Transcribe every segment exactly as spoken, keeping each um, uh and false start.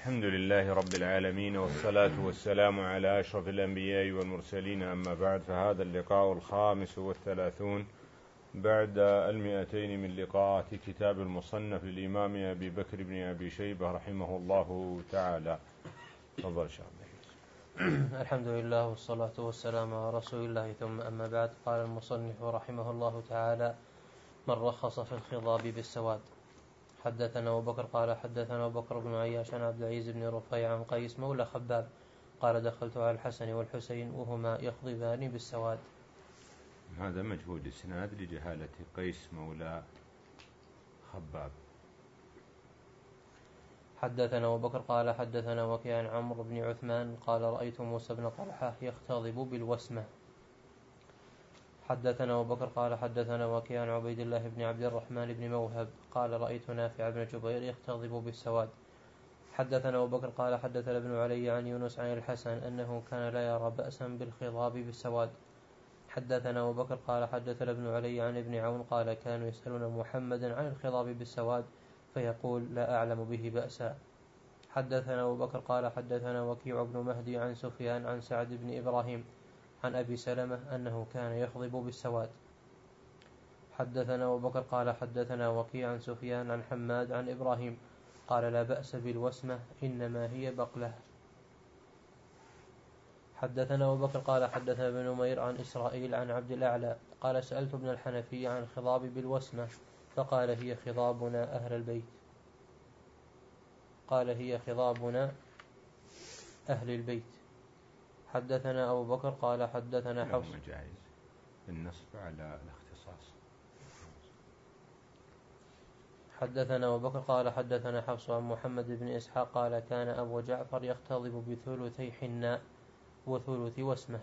الحمد لله رب العالمين، والصلاة والسلام على أشرف الأنبياء والمرسلين، أما بعد، فهذا اللقاء الخامس والثلاثون بعد المئتين من لقاءات كتاب المصنف للإمام أبي بكر بن أبي شيبة رحمه الله تعالى. تفضل شيخ. الحمد لله والصلاة والسلام على رسول الله، ثم أما بعد. قال المصنف رحمه الله تعالى: من رخص في الخضاب بالسواد. حدثنا أبو بكر قال حدثنا أبو بكر بن عياش عن عبد العزيز بن رفيع عن قيس مولى خباب قال: دخلت على الحسن والحسين وهما يخضبان بالسواد. هذا مجهود إسناد لجهالة قيس مولى خباب. حدثنا أبو بكر قال حدثنا وكيع عن عمرو بن عثمان قال: رأيت موسى بن طلحة يختضب بالوسمة. حدثنا أبو بكر قال حدثنا وكيع عن عبيد الله بن عبد الرحمن بن موهب قال: رأيت نافع بن جبير يختضب بالسواد. حدثنا أبو بكر قال حدثنا ابن علي عن يونس عن الحسن أنه كان لا يرى بأسا بالخضاب بالسواد. حدثنا أبو بكر قال حدثنا ابن علي عن ابن عون قال: كانوا يسألون محمدا عن الخضاب بالسواد فيقول: لا أعلم به بأسا. حدثنا أبو بكر قال حدثنا وكيع بن مهدي عن سفيان عن سعد بن إبراهيم عن أبي سلمة أنه كان يخضب بالسواد. حدثنا أبو بكر قال حدثنا وكيع عن سفيان عن حماد عن إبراهيم قال: لا بأس بالوسمة إنما هي بقلة. حدثنا أبو بكر قال حدثنا ابن نمير عن إسرائيل عن عبد الأعلى قال: سألت ابن الحنفي عن الخضاب بالوسمة فقال: هي خضابنا أهل البيت. قال: هي خضابنا أهل البيت. حدثنا أبو بكر قال حدثنا حفص. جائز النصب على الاختصاص. حدثنا أبو بكر قال حدثنا حفص عن محمد بن إسحاق قال: كان أبو جعفر يختضب بثلثي حناء وثلث وسمة.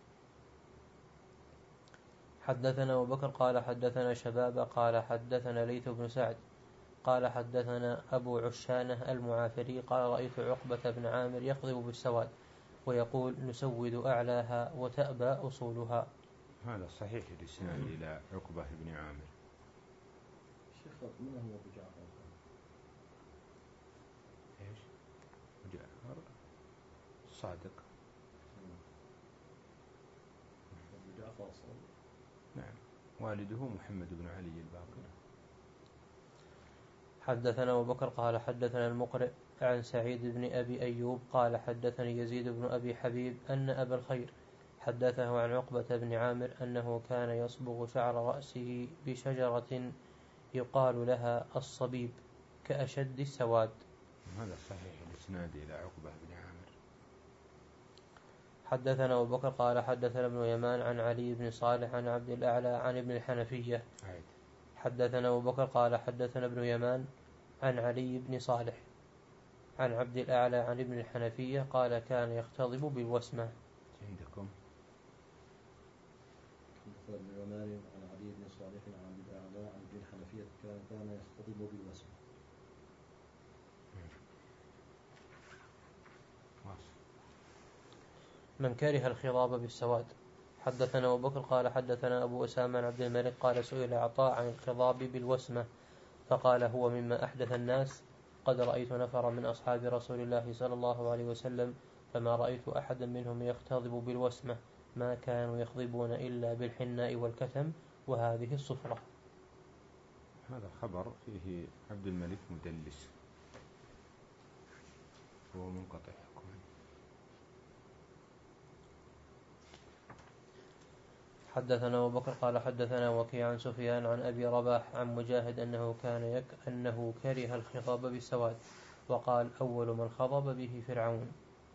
حدثنا أبو بكر قال حدثنا شباب قال حدثنا ليث بن سعد قال حدثنا أبو عشانة المعافري قال: رأيت عقبة بن عامر يخضب بالسواد ويقول: نسود أعلاها وتأبى أصولها. هذا صحيح الإسناد إلى عقبة بن عامر. شيخ من هو أبو جعفر؟ إيش؟ جعفر صادق. أبو جعفر صادق. نعم، والده محمد بن علي الباقر. حدثنا أبو بكر قال حدثنا المقرئ عن سعيد بن أبي أيوب قال: حدثني يزيد بن أبي حبيب أن أبا الخير حدثه عن عقبة بن عامر أنه كان يصبغ شعر رأسه بشجرة يقال لها الصبيب كأشد السواد. هذا صحيح الإسناد إلى عقبة بن عامر. حدثنا أبو بكر قال حدثنا ابن يمان عن علي بن صالح عن عبد الأعلى عن ابن الحنفية. عيد. حدثنا أبو بكر قال حدثنا ابن يمان عن علي بن صالح عن عبد الأعلى عن ابن الحنفية قال: كان يختضب بالوسمة. عندكم حدثنا ابن يمان عن علي بن صالح عن عبد الأعلى عن ابن الحنفية كان كان يختضب بالوسمة. من كره الخضاب بالسواد. حدثنا أبو بكر قال حدثنا أبو أسامة عن عبد الملك قال: سئل عطاء عن الخضاب بالوسمة فقال: هو مما أحدث الناس. قد رأيت نفر من أصحاب رسول الله صلى الله عليه وسلم فما رأيت أحدا منهم يختضب بالوسمة، ما كانوا يخضبون إلا بالحناء والكتم وهذه الصفرة. هذا خبر فيه عبد الملك مدلس هو منقطع. حدثنا أبو بكر قال حدثنا وكيع عن سفيان عن أبي رباح عن مجاهد أنه كان يك أنه كره الخضاب بالسواد وقال: أول من خضب به فرعون.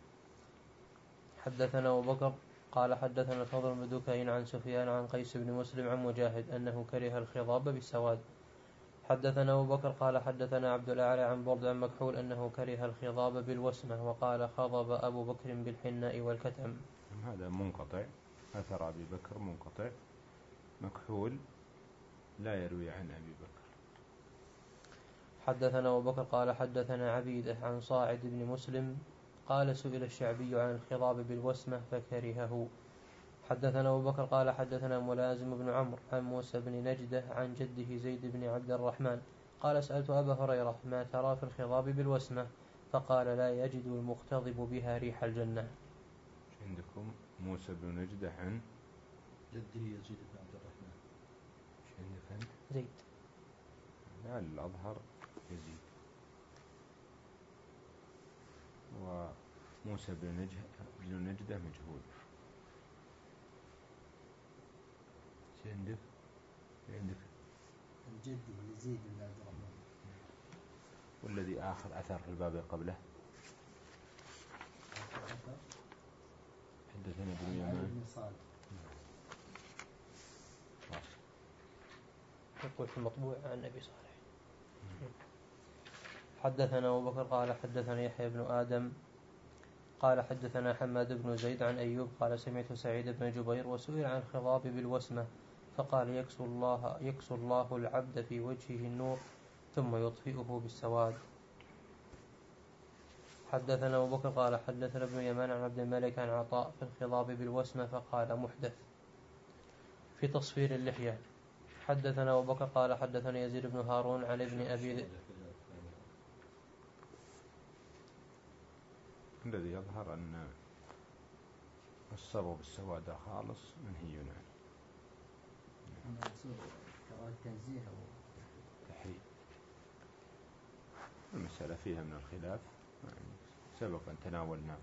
حدثنا أبو بكر قال حدثنا الفضل بن دكين عن سفيان عن قيس بن مسلم عن مجاهد أنه كره الخضاب بالسواد. حدثنا أبو بكر قال حدثنا عبد الأعلى عن برد عن مكحول أنه كره الخضاب بالوسمة وقال: خضب أبو بكر بالحناء والكتم. هذا منقطع، أثر أبي بكر منقطع، مكحول لا يروي عن أبي بكر. حدثنا أبو بكر قال حدثنا عبيدة عن صاعد بن مسلم قال: سئل الشعبي عن الخضاب بالوسمة فكرهه. حدثنا أبو بكر قال حدثنا ملازم بن عمرو عن موسى بن نجدة عن جده زيد بن عبد الرحمن قال: سألت أبا هريرة: ما ترى في الخضاب بالوسمة؟ فقال لا يجد المغتضب بها ريح الجنة. عندكم موسى بن نجدة عن جده يزيد بن عبد الرحمن. عندك زيد. لا الأظهر يزيد. وموسى بن نجدة بن نجدة مجهول. عندك عندك الجدي يزيد بن عبد الرحمن. والذي آخر أثر في الباب قبله حدثنا ابن يمان. يقول في المطبوع عن أبي صالح. حدثنا أبو بكر قال حدثنا يحيى بن آدم قال حدثنا حماد بن زيد عن أيوب قال سمعت سعيد بن جبير وسئل عن الخضاب بالوسمة فقال يكسو الله, يكسو الله العبد في وجهه النور ثم يطفئه بالسواد. حدثنا أبو بكر قال حدثنا ابن يمان عن عبد الملك عن عطاء في الخضاب بالوسمة فقال محدث. في تصفير اللحية حدثنا أبو بكر قال حدثنا يزيد بن هارون عن ابن أبي ذئب. الذي يظهر أن الصبر بالسواد خالص منهي عنه. التنزيه أو تحريم. المسألة فيها من الخلاف سبق أن تناولنا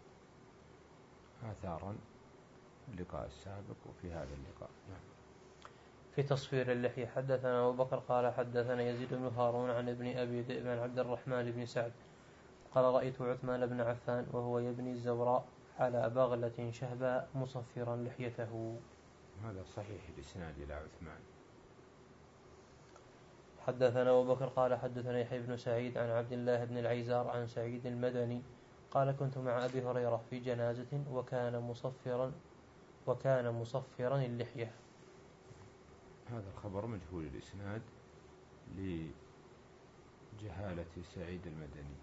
آثارا اللقاء السابق وفي هذا اللقاء. نعم. في تصفير اللحية حدثنا أبو بكر قال حدثنا يزيد بن هارون عن ابن أبي ذئب عن عبد الرحمن بن سعد قال رأيت عثمان بن عفان وهو يبني الزوراء على بغلة شهباء مصفرا لحيته. هذا صحيح الإسناد إلى عثمان. حدثنا أبو بكر قال حدثنا يحيى بن سعيد عن عبد الله بن العيزار عن سعيد المدني قال كنت مع أبي هريرة في جنازة وكان مصفرا وكان مصفرا اللحية. هذا الخبر مجهول الإسناد لجهالة سعيد المدني.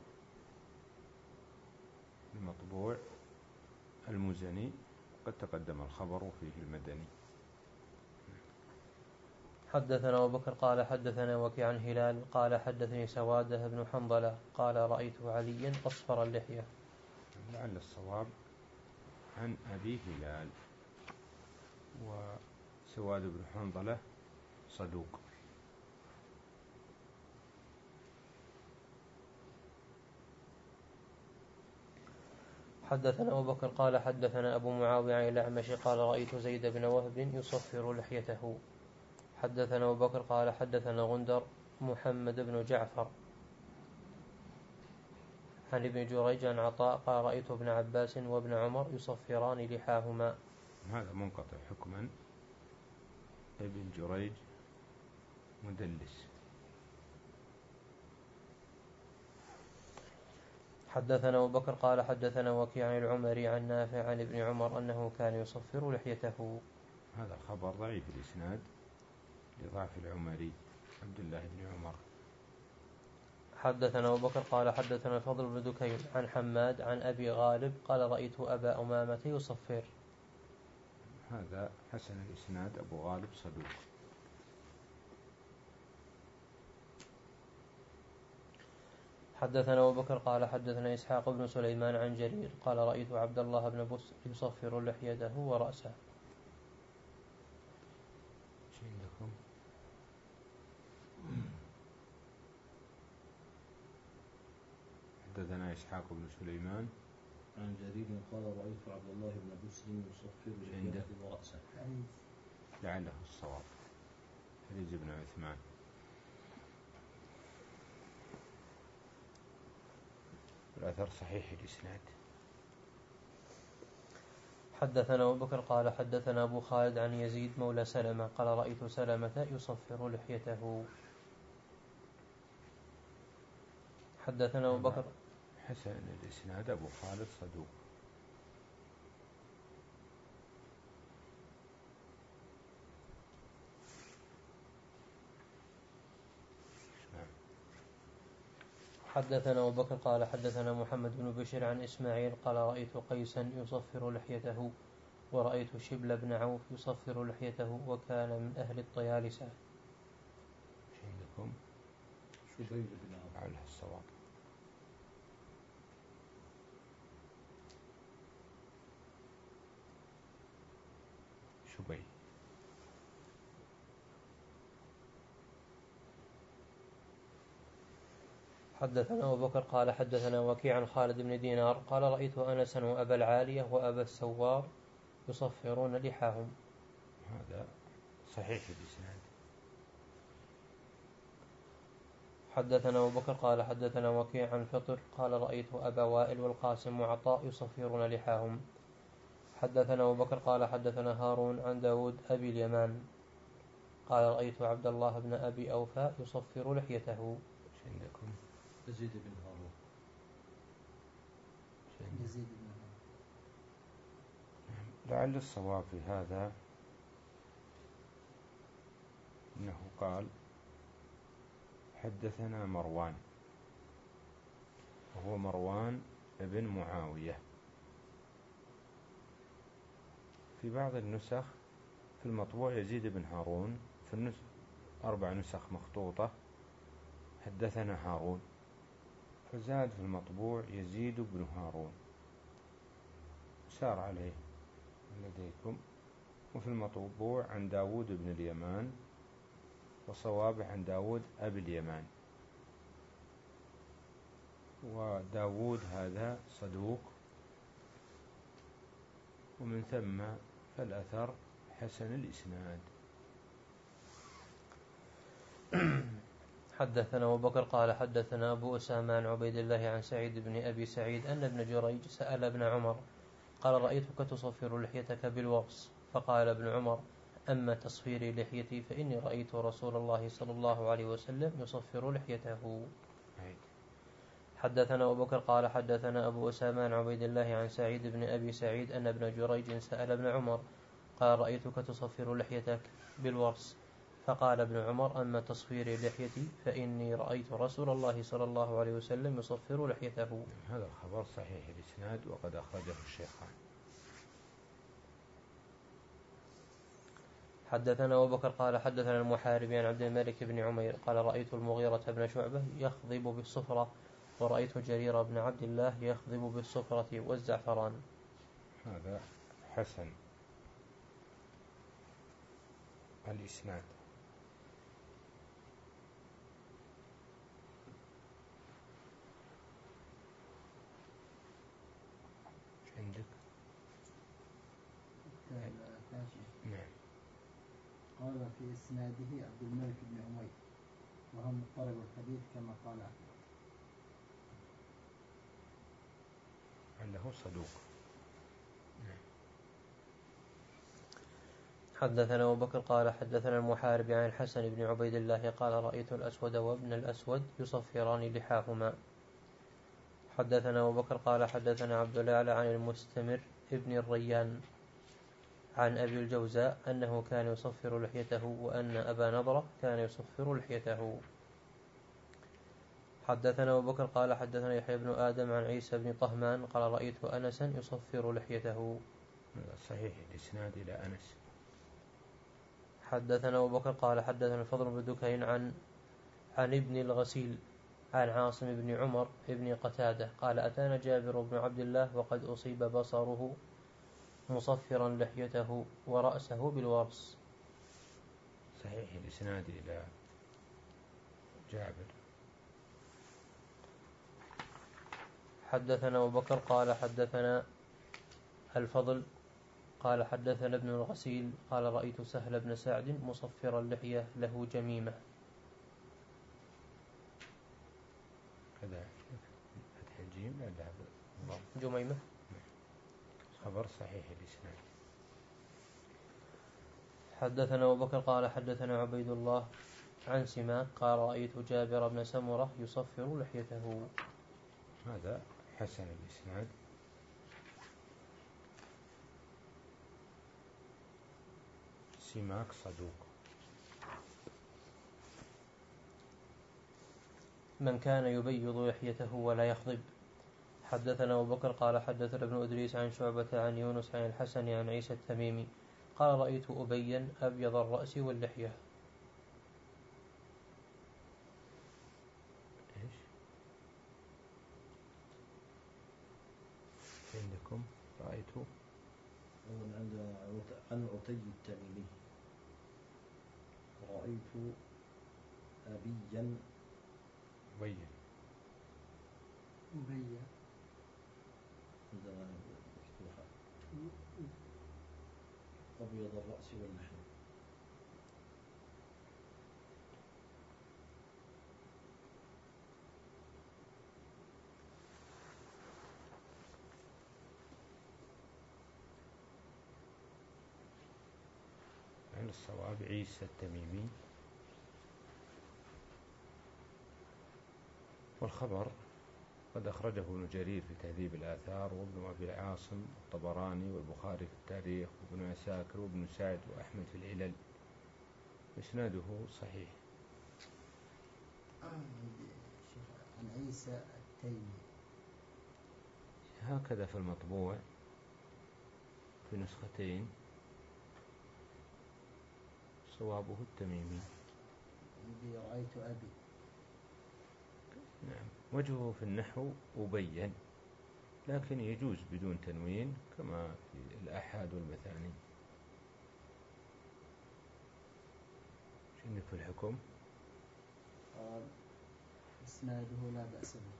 المطبوع المزني قد تقدم الخبر فيه المدني. حدثنا أبو بكر قال حدثنا وكيع عن هلال قال حدثني سوادة بن حنظلة قال رأيت عليا أصفر اللحية. لعل الصواب عن أبي هلال. وسواد بن حنظلة صدوق. حدثنا أبو بكر قال حدثنا أبو معاوية عن الأعمش قال رأيت زيد بن وهب يصفر لحيته. حدثنا أبو بكر قال حدثنا غندر محمد بن جعفر عن ابن جريج عن عطاء قال رأيت ابن عباس وابن عمر يصفران لحاهما. هذا منقطع حكما. ابن جريج مدلس. حدثنا أبو بكر قال حدثنا وكيع عن العمري عن نافع عن ابن عمر أنه كان يصفر لحيته. هذا الخبر ضعيف الإسناد لضعف العمري عبد الله بن عمر. حدثنا أبو بكر قال حدثنا الفضل بن دكين عن حماد عن أبي غالب قال رأيت أبا أمامة يصفر. هذا حسن الإسناد أبو غالب صدوق. حدثنا أبو بكر قال حدثنا إسحاق بن سليمان عن جرير قال رأيت عبد الله بن بصر يصفر لحيته ورأسه. عندكم حدثنا إسحاق بن سليمان عن جرير قال رأيت عبد الله بن بسر يصفر لحيته ورأسه. لعله الصواب حديث ابن عثمان. الأثر صحيح الإسناد. حدثنا أبو بكر قال حدثنا أبو خالد عن يزيد مولى سلمة قال رأيت سلمة يصفر لحيته. حدثنا أبو بكر حسن الإسناد أبو خالد صدوق. حدثنا أبو بكر قال حدثنا محمد بن بشير عن إسماعيل قال رأيت قيسا يصفر لحيته ورأيت شبل بن عوف يصفر لحيته وكان من أهل الطيالسة. عندكم شبيل بن عوف على الصواب. شبي. حدثنا أبو بكر قال حدثنا وكيع عن خالد بن دينار قال رأيت أنسا وأبا العالية وأبا السوار يصفرون لحاهم. هذا صحيح الإسناد. حدثنا أبو بكر قال حدثنا وكيع عن فطر قال رأيت أبا وائل والقاسم وعطاء يصفرون لحاهم. حدثنا أبو بكر قال حدثنا هارون عن داود أبي اليمان قال رأيت عبد الله بن أبي أوفى يصفر لحيته. عندكم يزيد بن هارون. يزيد بن هارون. لعل الصواب في هذا أنه قال حدثنا مروان، وهو مروان ابن معاوية. في بعض النسخ في المطبوع يزيد بن هارون، في النسخ أربع نسخ مخطوطة حدثنا هارون، فزاد في المطبوع يزيد بن هارون، سار عليه لديكم. وفي المطبوع عن داود بن اليمان، وصوابه عن داود أبي اليمان. وداود هذا صدوق، ومن ثم فالأثر حسن الإسناد. حدثنا أبو بكر قال حدثنا أبو أسامة عن عبيد الله عن سعيد بن أبي سعيد أن ابن جريج سأل ابن عمر قال رأيتك تصفر لحيتك بالورص، فقال ابن عمر أما تصفيري لحيتي فإني رأيت رسول الله صلى الله عليه وسلم يصفر لحيته. حدثنا أبو بكر قال حدثنا أبو أسامة عن عبيد الله عن سعيد بن أبي سعيد أن ابن جريج سأل ابن عمر قال رأيتك تصفر لحيتك بالورص، فقال ابن عمر أما تصفيري لحيتي فإني رأيت رسول الله صلى الله عليه وسلم يصفر لحيته. هذا الخبر صحيح الإسناد وقد أخرجه الشيخان. حدثنا أبو بكر قال حدثنا المحارب عن عبد الملك بن عمير قال رأيت المغيرة بن شعبة يخضب بالصفرة، ورأيت جرير بن عبد الله يخضب بالصفرة والزعفران. هذا حسن الإسناد. عندك نعم. قال في إسناده عبد الملك بن عمير وهو مضطرب الحديث كما قال عنده صدوق. حدثنا أبو بكر قال حدثنا المحارب عن الحسن بن عبيد الله قال رأيت الأسود وابن الأسود يصفران لحاهما. حدثنا أبو بكر قال حدثنا عبد الأعلى عن المستمر ابن الريان عن أبي الجوزاء أنه كان يصفر لحيته وأن أبا نضرة كان يصفر لحيته. حدثنا أبو بكر قال حدثنا يحيى بن آدم عن عيسى بن طهمان قال رأيت أنسا يصفر لحيته. صحيح الإسناد إلى أنس. حدثنا أبو بكر قال حدثنا الفضل بن دكين عن عن ابن الغسيل عن عاصم بن عمر بن قتادة قال أتانا جابر بن عبد الله وقد أصيب بصره مصفرا لحيته ورأسه بالورص. صحيح الإسناد إلى جابر. حدثنا أبو بكر قال حدثنا الفضل قال حدثنا ابن الغسيل قال رأيت سهل بن سعد مصفر اللحية له جميمة. هذا فتح الجيم لا لا جميمة. خبر صحيح الإسناد. حدثنا أبو بكر قال حدثنا عبيد الله عن سماك قال رأيت جابر بن سمرة يصفر لحيته. هذا حسن الإسناد. سماك صدوق. من كان يبيض لحيته ولا يخضب. حدثنا أبو بكر قال حدثنا ابن إدريس عن شعبة عن يونس عن الحسن عن عيسى التميمي قال رأيت أبيا أبيض الرأس واللحية. إيش عندكم؟ رأيت عند عن عتي التميمي رأيت أبيا بين أبي عندما مفتوحة أبيض الرأس واللحية. عن الصواب عيسى التميمي. والخبر قد أخرجه ابن جرير في تهذيب الآثار وابن أبي العاصم والطبراني والبخاري في التاريخ وابن عساكر وابن سعد وأحمد في العلل، إسناده صحيح. عن عيسى التيمي هكذا في المطبوع في نسختين صوابه التميمي. الذي رأيت أبي. نعم، وجهه في النحو أبين، لكن يجوز بدون تنوين كما في الآحاد والمثاني. شنو في الحكم؟ قال إسناده لا بأس به.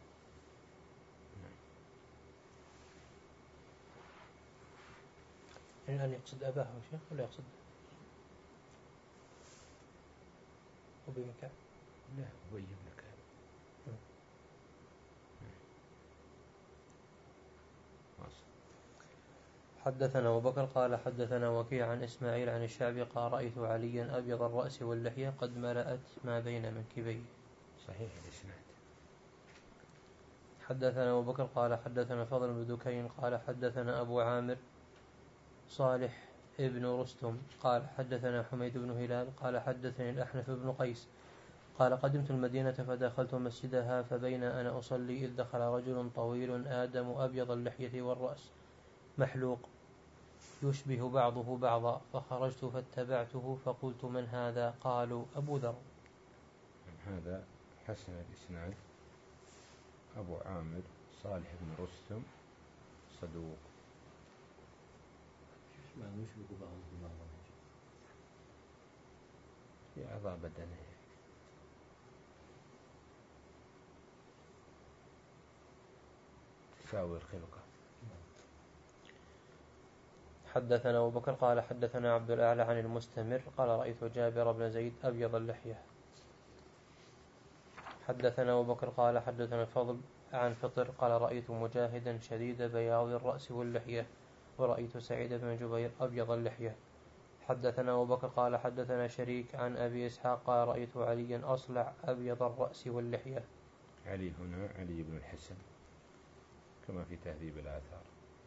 يعني أن يقصد أباه يا شيخ ولا يقصد أبي بن كعب؟ لا، أبي بن كعب. حدثنا أبو بكر قال حدثنا وكيع عن إسماعيل عن الشعبي قال رأيت عليا أبيض الرأس واللحية قد ملأت ما بين منكبيه. صحيح الإسناد. حدثنا أبو بكر قال حدثنا فضل بن دكين قال حدثنا أبو عامر صالح ابن رستم قال حدثنا حميد بن هلال قال حدثني الأحنف بن قيس قال قدمت المدينة فدخلت مسجدها فبين أنا أصلي إذ دخل رجل طويل آدم أبيض اللحية والرأس محلوق يشبه بعضه بعضا، فخرجت فاتبعته فقلت من هذا؟ قالوا أبو ذر. هذا حسن الإسناد. أبو عامر صالح بن رستم صدوق. ما يشبه بعضه بعضا في أعضاء بدنه. تساوي الخلقة. حدثنا أبو بكر قال حدثنا عبد الأعلى عن المستمر قال رأيت جابر بن زيد أبيض اللحية. حدثنا أبو بكر قال حدثنا الفضل عن فطر قال رأيت مجاهدا شديد بياض الرأس واللحية ورأيت سعيد بن جبير أبيض اللحية. حدثنا أبو بكر قال حدثنا شريك عن أبي إسحاق قال رأيت عليا أصلع أبيض الرأس واللحية. علي هنا علي بن الحسن كما في تهذيب الآثار.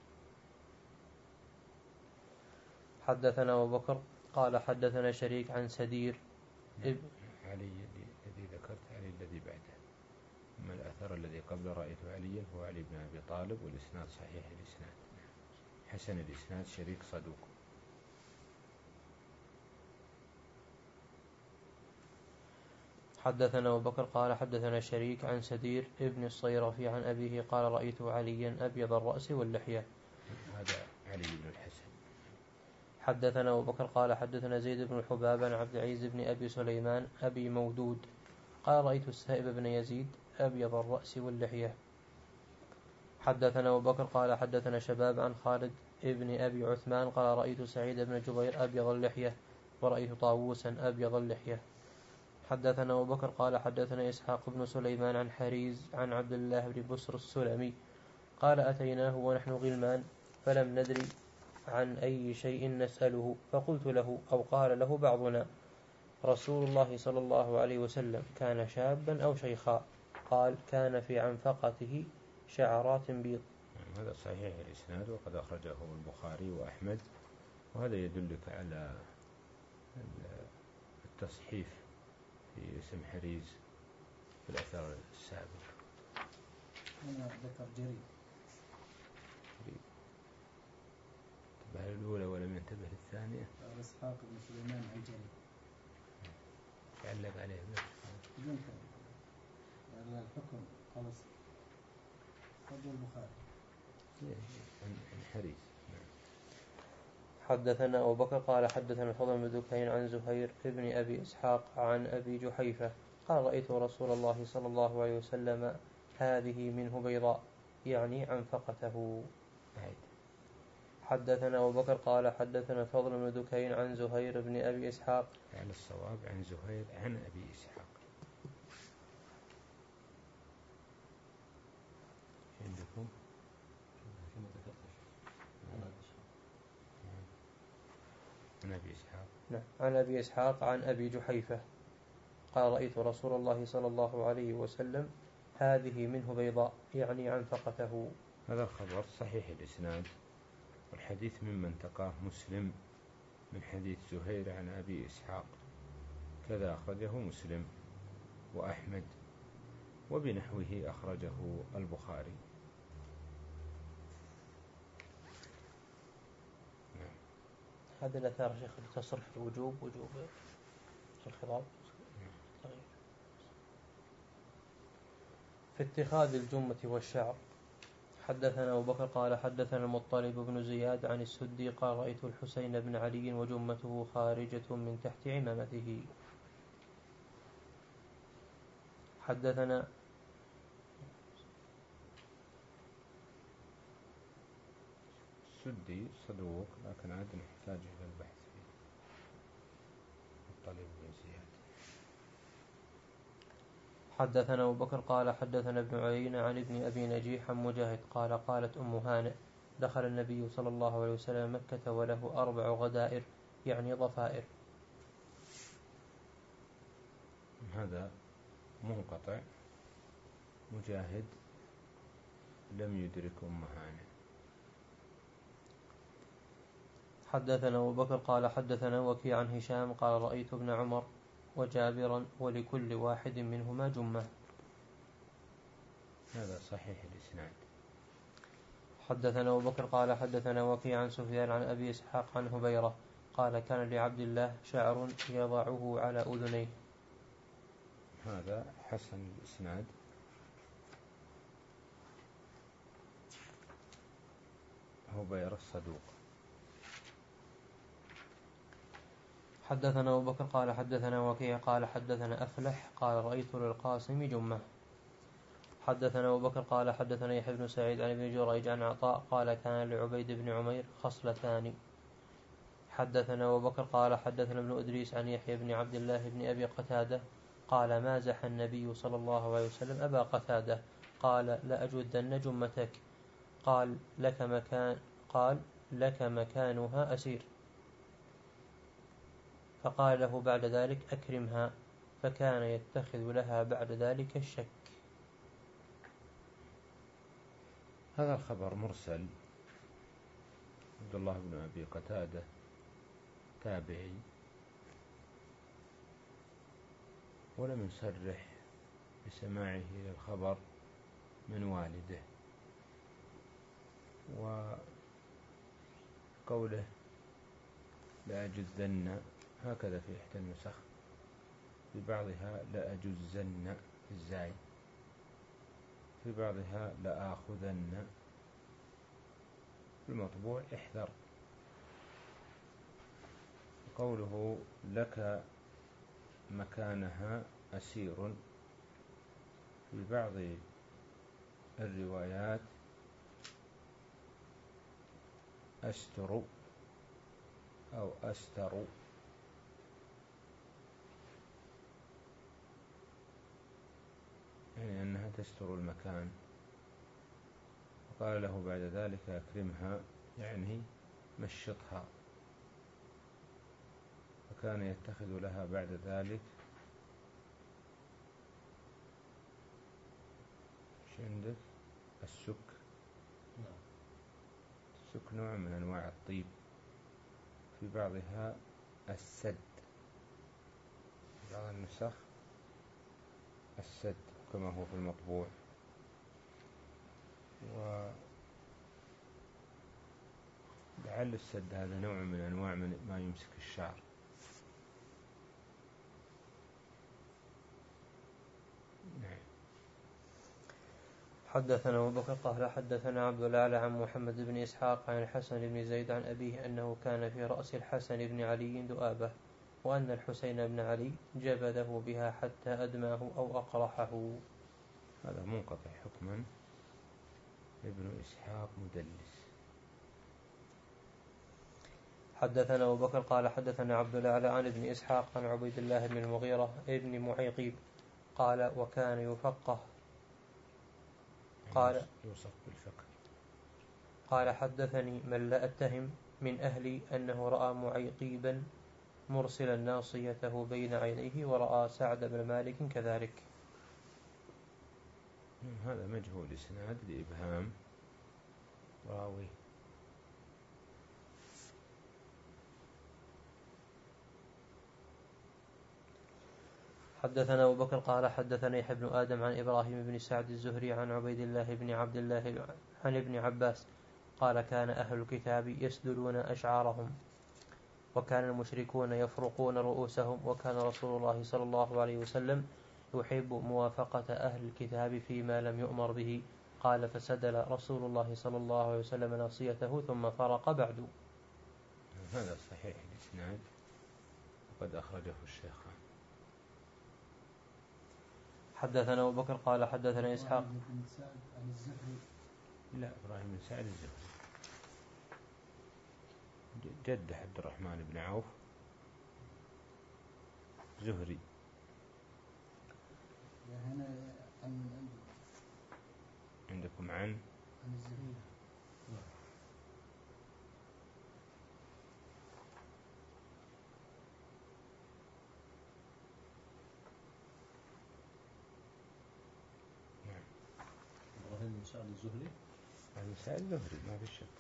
حدثنا أبو بكر قال حدثنا شريك عن سدير نعم. علي الذي ذكرت علي الذي بعده، أما الأثر الذي قبل رأيت عليا هو علي بن أبي طالب والإسناد صحيح الإسناد حسن الإسناد شريك صدوق. حدثنا أبو بكر قال حدثنا شريك عن سدير ابن الصيرفي عن أبيه قال رأيت عليا أبيض الرأس واللحية. هذا علي بن الحسن. حدثنا أبو بكر قال حدثنا زيد بن الحباب عن عبد العزيز بن أبي سليمان أبي مودود قال رأيت السائب بن يزيد أبيض الرأس واللحية. حدثنا أبو بكر قال حدثنا شباب عن خالد ابن أبي عثمان قال رأيت سعيد بن جبير أبيض اللحية ورأيت طاووسا أبيض اللحية. حدثنا أبو بكر قال حدثنا إسحاق بن سليمان عن حريز عن عبد الله بن بسر السلمي قال أتيناه ونحن غلمان فلم ندري عن أي شيء نسأله فقلت له أو قال له بعضنا رسول الله صلى الله عليه وسلم كان شابا أو شيخا؟ قال كان في عنفقته شعرات بيض. هذا صحيح الإسناد وقد أخرجه البخاري وأحمد، وهذا يدلك على التصحيف في اسم حريز في الأثر السابق. هنا ذكر جريء انتبه الأولى ولم ينتبه الثانية. إسحاق بن سليمان عن جريء علق عليه يمكن يعني الحكم خلص رجل البخاري عن حريز. حدثنا أبو بكر قال حدثنا الفضل بن دكين عن زهير بن أبي إسحاق عن أبي جحيفة قال رأيت رسول الله صلى الله عليه وسلم هذه منه بيضاء يعني عنفقته. حدثنا أبو بكر قال حدثنا الفضل بن دكين عن زهير بن أبي إسحاق على الصواب عن زهير عن أبي إسحاق. عندكم عن أبي إسحاق. نعم عن أبي إسحاق عن أبي جحيفة قال رأيت رسول الله صلى الله عليه وسلم هذه منه بيضاء يعني عنفقته. هذا الخبر صحيح الإسناد، والحديث ممن تقاه مسلم من حديث زهير عن أبي إسحاق، كذا أخرجه مسلم وأحمد، وبنحوه أخرجه البخاري. نعم. هذا الأثار شيخ تصرف الوجوب وجوب الخضاب في اتخاذ الجمة والشعر. حدثنا أبو بكر قال حدثنا المطلب بن زياد عن السدي قال رأيت الحسين بن علي وجمته خارجة من تحت عمامته. حدثنا السدي صدوق لكن عاد نحتاج إلى البحث فيه. المطلب بن زياد. حدثنا أبو بكر قال حدثنا ابن عيينة عن ابن أبي نجيح عن مجاهد قال قالت أم هانئ دخل النبي صلى الله عليه وسلم مكة وله أربع غدائر يعني ضفائر. هذا منقطع، مجاهد لم يدرك أم هانئ. حدثنا أبو بكر قال حدثنا وكيع عن هشام قال رأيت ابن عمر وجابرا ولكل واحد منهما جمة. هذا صحيح الإسناد. حدثنا أبو بكر قال حدثنا وكيع عن سفيان عن أبي إسحاق عن هبيرة قال كان لعبد الله شعر يضعه على أذنيه. هذا حسن الإسناد. هبيرة الصدوق. حدثنا أبو بكر قال حدثنا وكيع قال حدثنا أفلح قال رأيت للقاسم جمة. حدثنا أبو بكر قال حدثنا يحيى بن سعيد عن ابن جريج عن عطاء قال كان لعبيد بن عمير خصلتان. حدثنا أبو بكر قال حدثنا ابن أدريس عن يحيى بن عبد الله بن أبي قتادة قال مازح النبي صلى الله عليه وسلم أبا قتادة قال لأجدن جمتك قال لك مكان قال لك مكانها أسير، فقال له بعد ذلك أكرمها، فكان يتخذ لها بعد ذلك الشك. هذا الخبر مرسل. عبد الله بن أبي قتادة تابعي ولم يصرح بسماعه للخبر من والده، وقوله لأجزن هكذا في إحدى النسخ، في بعضها لأجزن الزاي، في بعضها لآخذن، في المطبوع احذر. قوله لك مكانها أسير في بعض الروايات أستر أو أستر، يعني أنها تستر المكان. وقال له بعد ذلك أكرمها يعني مشطها، فكان يتخذ لها بعد ذلك ايش عندك السك. السك نوع من أنواع الطيب، في بعضها السد، في بعض النسخ السد كما هو في المطبوع. ولعل السد هذا نوع من أنواع من ما يمسك الشعر. حدثنا أبو بكر قال حدثنا عبد الأعلى عن محمد بن إسحاق عن الحسن بن زيد عن أبيه أنه كان في رأس الحسن بن علي ذؤابة، وأن الحسين بن علي جبده بها حتى أدماه أو أقرحه. هذا منقطع حكما، ابن إسحاق مدلس. حدثنا أبو بكر قال حدثنا عبد الأعلى عن ابن إسحاق عن عبيد الله بن المغيرة ابن معيقيب قال وكان يفقه قال يوصف بالفقه. قال حدثني من لا أتهم من أهلي أنه رأى معيقيبا مرسلا ناصيته بين عينيه ورأى سعد بن مالك كذلك. هذا مجهول إسناد لإبهام راوي. حدثنا أبو بكر قال حدثنا يحيى بن آدم عن إبراهيم بن سعد الزهري عن عبيد الله بن عبد الله عن ابن عباس قال كان أهل الكتاب يسدلون أشعارهم، وكان المشركون يفرقون رؤوسهم، وكان رسول الله صلى الله عليه وسلم يحب موافقة أهل الكتاب فيما لم يؤمر به. قال فسدل رسول الله صلى الله عليه وسلم ناصيته ثم فرق بعد. هذا صحيح الإسناد وقد أخرجه الشيخان. حدثنا أبو بكر قال حدثنا إسحاق بن سعد عن الزهري. لا، إبراهيم بن سعد الزهري جد عبد الرحمن بن عوف زهري. هنا عن عندكم عن عن الزهري. إبراهيم بن سعد الزهري. بن سعد الزهري ما في شك،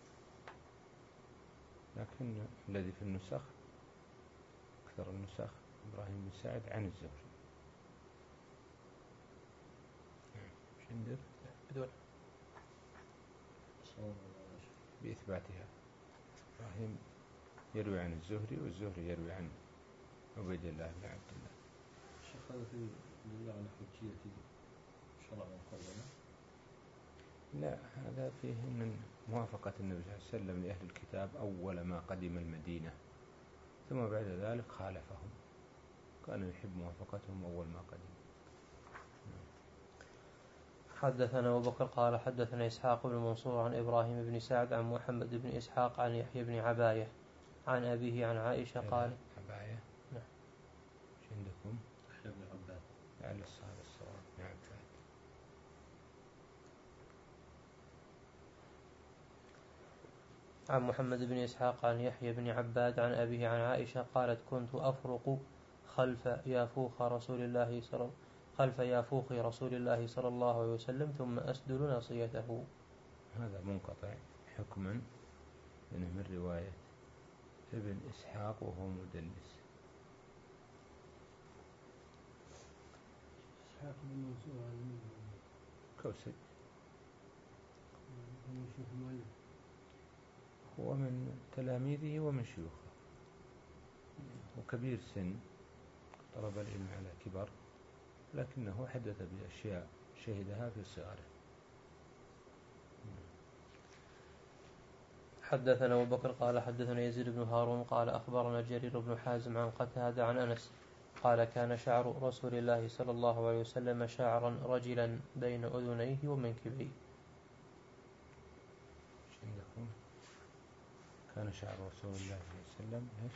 لكن الذي في النسخ أكثر النسخ إبراهيم بن سعد عن الزهري. ايش عندك؟ بدون بإثباتها. إبراهيم يروي عن الزهري والزهري يروي عن عبيد الله بن عبد الله. الشيخ هذا في دليل على حجية شرع مقررة؟ لا، هذا فيه من موافقة النبي صلى الله عليه وسلم لأهل الكتاب أول ما قدم المدينة، ثم بعد ذلك خالفهم، كان يحب موافقتهم أول ما قدم. حدثنا أبو بكر قال حدثنا إسحاق بن منصور عن إبراهيم بن سعد عن محمد بن إسحاق عن يحيى بن عباية عن أبيه عن عائشة قال عباية. نعم. ايش عندكم؟ يحيى بن عباد. لعل الصواب الصواب بن عباد. عن محمد بن إسحاق عن يحيى بن عباد عن أبيه عن عائشة قالت كنت أفرق خلف يافوخ رسول الله صلى خلف يافوخ رسول الله صلى الله عليه وسلم ثم أسدل ناصيته. هذا منقطع حكما لأنه من رواية ابن إسحاق وهو مدلس. إسحاق بن منصور عن كوسج شيخ المؤلف. هو من تلاميذه ومن شيوخه، وكبير سن، طلب العلم على كبر، لكنه حدث بأشياء شهدها في صغره. حدثنا أبو بكر قال حدثنا يزيد بن هارون قال أخبرنا جرير بن حازم عن قتادة عن أنس قال كان شعر رسول الله صلى الله عليه وسلم شعرا رجلا بين أذنيه ومنكبيه. عندكم كان شعر رسول الله صلى الله عليه وسلم ايش؟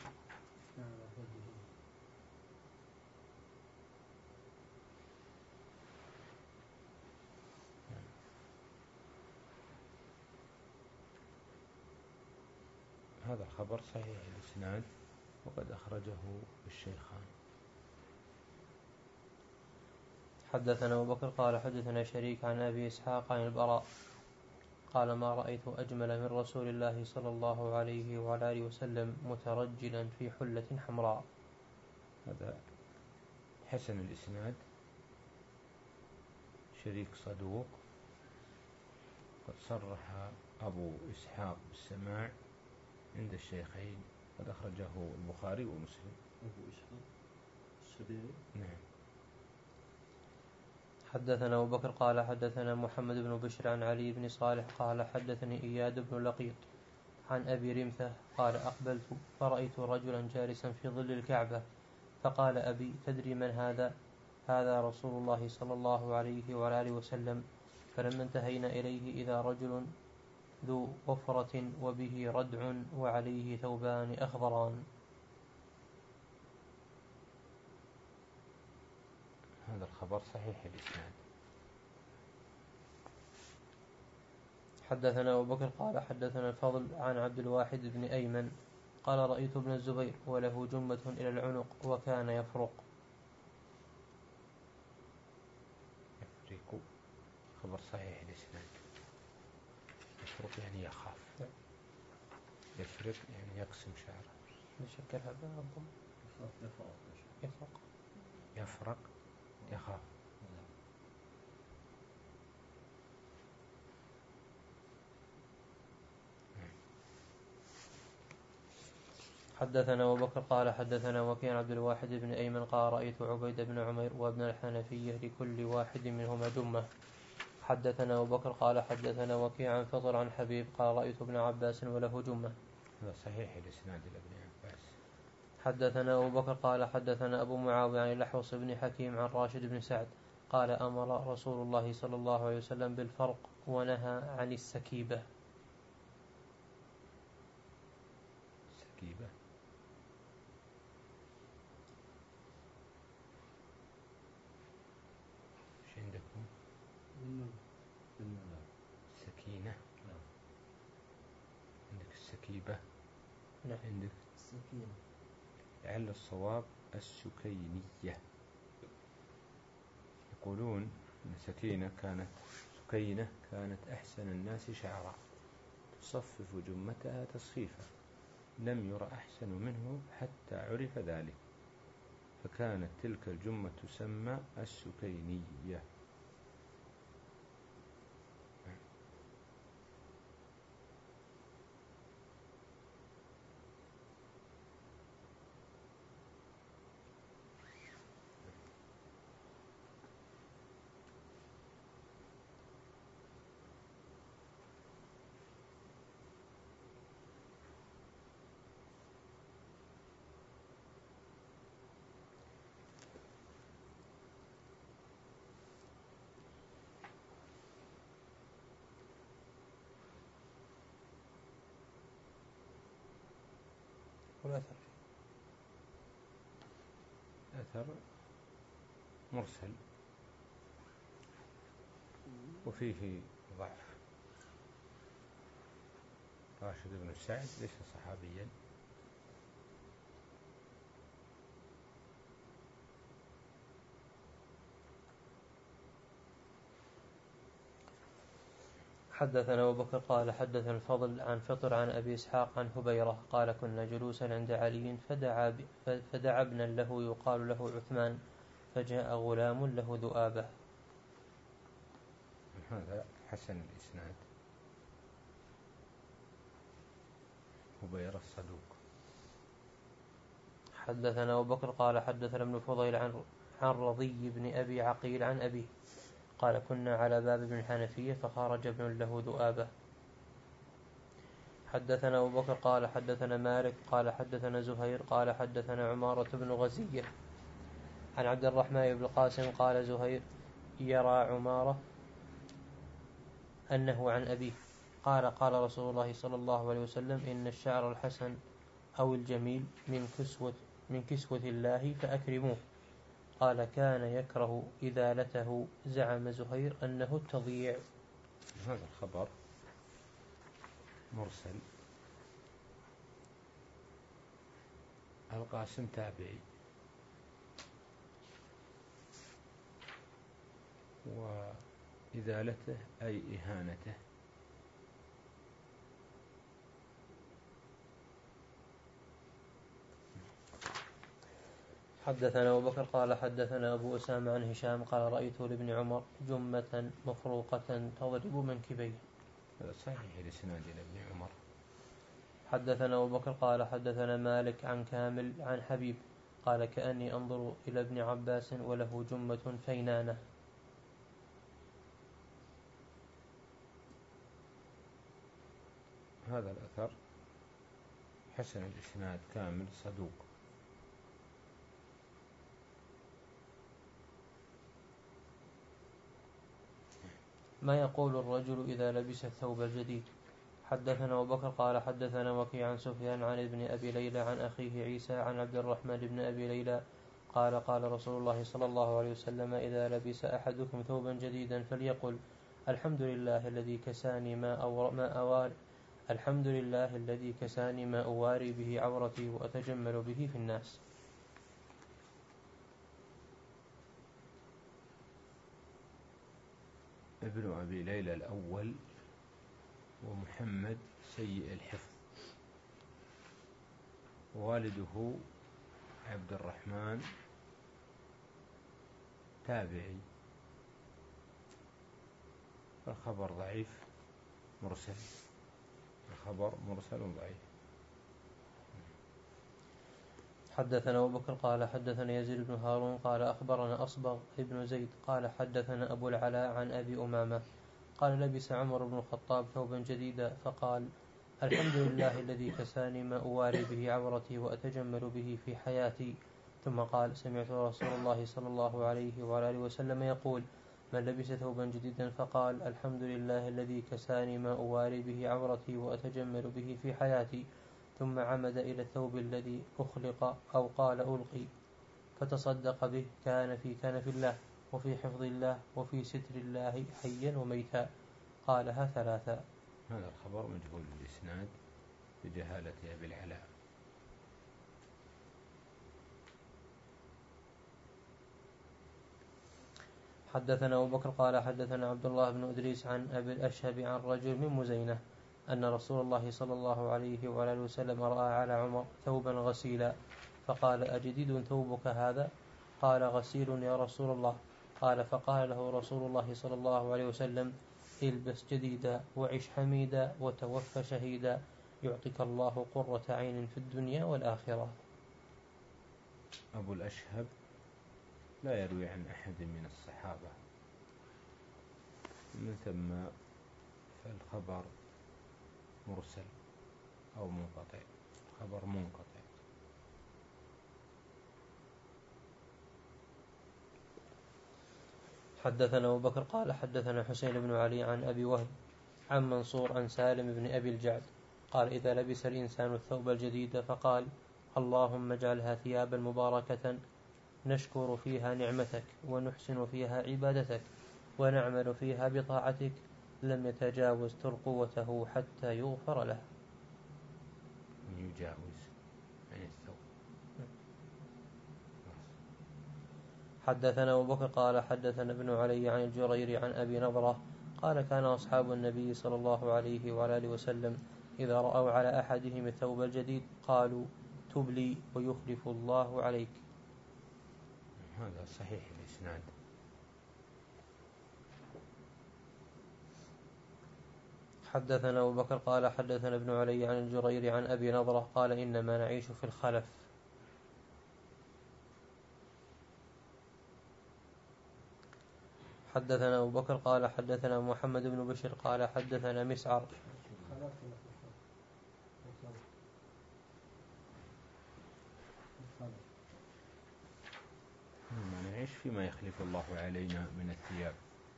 هذا الخبر صحيح الإسناد وقد أخرجه الشيخان. حدثنا أبو بكر قال حدثنا شريك عن أبي إسحاق عن البراء قال ما رأيت أجمل من رسول الله صلى الله عليه وعلى آله وسلم مترجلا في حلة حمراء. هذا حسن الإسناد، شريك صدوق، قد صرح أبو إسحاق بالسماع عند الشيخين، قد أخرجه البخاري ومسلم. أبو إسحاق السبيعي. نعم. حدثنا أبو بكر قال حدثنا محمد بن بشر عن علي بن صالح قال حدثني إياد بن لقيط عن أبي رمثة قال أقبلت فرأيت رجلا جالسا في ظل الكعبة فقال أبي تدري من هذا؟ هذا رسول الله صلى الله عليه وعلى آله وسلم. فلما انتهينا إليه إذا رجل ذو وفرة وبه ردع وعليه ثوبان أخضران. هذا الخبر صحيح الإسناد. حدثنا أبو بكر قال حدثنا الفضل عن عبد الواحد بن أيمن قال رأيت ابن الزبير وله جمة إلى العنق وكان يفرق. يفرق خبر صحيح الإسناد. يفرق يعني يخاف. يفرق يعني يقسم شعره. نشكلها بالضم. يفرق يفرق يفرق يخاف. حدثنا أبو بكر قال حدثنا وكيع عبد الواحد بن أيمن قال رأيت عبيد بن عمير وابن الحنفية لكل واحد منهما جمة. حدثنا أبو بكر قال حدثنا وكيع عن فطر عن حبيب قال رأيت ابن عباس وله جمة. هذا صحيح الإسناد لابن عباس. حدثنا أبو بكر قال حدثنا أبو معاوية عن الأحوص بن حكيم عن راشد بن سعد قال أمر رسول الله صلى الله عليه وسلم بالفرق ونهى عن السكيبة. سكيبة ايش عندكم؟ سكينة. عندك السكيبة. نعم. عندك السكينة. لعل الصواب السكينية. يقولون أن سكينة كانت سكينة كانت أحسن الناس شعرا تصفف جمتها تصفيفا لم ير أحسن منه حتى عرف ذلك فكانت تلك الجمة تسمى السكينية. والأثر أثر مرسل وفيه ضعف. راشد بن سعد ليس صحابيا. حدثنا أبو بكر قال حدثنا الفضل عن فطر عن أبي إسحاق عن هبيرة قال كنا جلوسا عند علي فدعا, فدعا ابنا له يقال له عثمان فجاء غلام له ذؤابة. هذا حسن الإسناد. هبيرة الصدوق. حدثنا أبو بكر قال حدثنا ابن فضيل عن عن رضي بن أبي عقيل عن أبيه قال كنا على باب ابن الحنفية فخرج ابن له ذؤابة. حدثنا أبو بكر قال حدثنا مالك قال حدثنا زهير قال حدثنا عمارة بن غزية عن عبد الرحمن بن القاسم قال زهير يرى عمارة أنه عن أبيه قال قال رسول الله صلى الله عليه وسلم إن الشعر الحسن أو الجميل من كسوة, من كسوة الله فأكرموه. قال كان يكره إذالته. زعم زهير أنه التضييع. هذا الخبر مرسل. القاسم تابعي وإذالته أي إهانته. حدثنا أبو بكر قال حدثنا أبو أسامة عن هشام قال رأيت لابن عمر جمة مفروقة تضرب منكبيه. هذا صحيح الإسناد لابن عمر. حدثنا أبو بكر قال حدثنا مالك عن كامل عن حبيب قال كأني أنظر إلى ابن عباس وله جمة فينانة. هذا الأثر حسن الإسناد كامل صدوق. ما يقول الرجل إذا لبس الثوب الجديد؟ حدثنا أبو بكر قال حدثنا وكيع عن سفيان عن ابن أبي ليلى عن أخيه عيسى عن عبد الرحمن بن أبي ليلى قال قال رسول الله صلى الله عليه وسلم إذا لبس أحدكم ثوبا جديدا فليقل الحمد لله الذي كساني ما أور ما أوار الحمد لله الذي كساني ما أواري به عورتي وأتجمل به في الناس. ابن أبي ليلى الأول ومحمد سيء الحفظ، والده عبد الرحمن تابعي، الخبر ضعيف مرسل، الخبر مرسل ضعيف. حدثنا أبو بكر قال حدثنا يزيد بن هارون قال أخبرنا أصبغ ابن زيد قال حدثنا أبو العلاء عن أبي أمامة قال لبس عمر بن الخطاب ثوبا جديدا فقال الحمد لله الذي كساني ما أواري به عورتي وأتجمل به في حياتي. ثم قال سمعت رسول الله صلى الله عليه وعلى آله وسلم يقول من لبس ثوبا جديدا فقال الحمد لله الذي كساني ما أواري به عورتي وأتجمل به في حياتي ثم عمد إلى الثوب الذي أخلق أو قال ألقي فتصدق به كان في كان في الله وفي حفظ الله وفي ستر الله حيا وميتا قالها ثلاثا. هذا الخبر مجهول الإسناد بجهالة أبي العلاء. حدثنا أبو بكر قال حدثنا عبد الله بن أدريس عن أبي الأشهب عن رجل من مزينة أن رسول الله صلى الله عليه وآله وسلم رأى على عمر ثوبا غسيلا فقال أجديد ثوبك هذا؟ قال غسيل يا رسول الله. قال فقال له رسول الله صلى الله عليه وسلم البس جديدا وعش حميدا وتوفى شهيدا يعطيك الله قرة عين في الدنيا والآخرة. أبو الأشهب لا يروي عن أحد من الصحابة، من ثم فالخبر مرسل أو منقطع، خبر منقطع. حدثنا أبو بكر قال حدثنا حسين بن علي عن أبي وهب عن منصور عن سالم بن أبي الجعد قال إذا لبس الإنسان الثوب الجديد فقال اللهم اجعلها ثيابا مباركة نشكر فيها نعمتك ونحسن فيها عبادتك ونعمل فيها بطاعتك لم يتجاوز ترقوته حتى يغفر له. يجاوز عن الثوب. حدثنا أبو بكر قال حدثنا ابن علي عن الجرير عن أبي نضرة قال كان أصحاب النبي صلى الله عليه وعلى آله وسلم إذا رأوا على أحدهم الثوب الجديد قالوا تبلي ويخلف الله عليك. هذا صحيح الإسناد. حدثنا أبو بكر قال حدثنا ابن علي عن الجرير عن أبي نضرة قال إنما نعيش في الخلف. حدثنا أبو بكر قال حدثنا محمد بن بشر قال حدثنا مسعر نعيش فيما يخلف الله علينا من الثياب.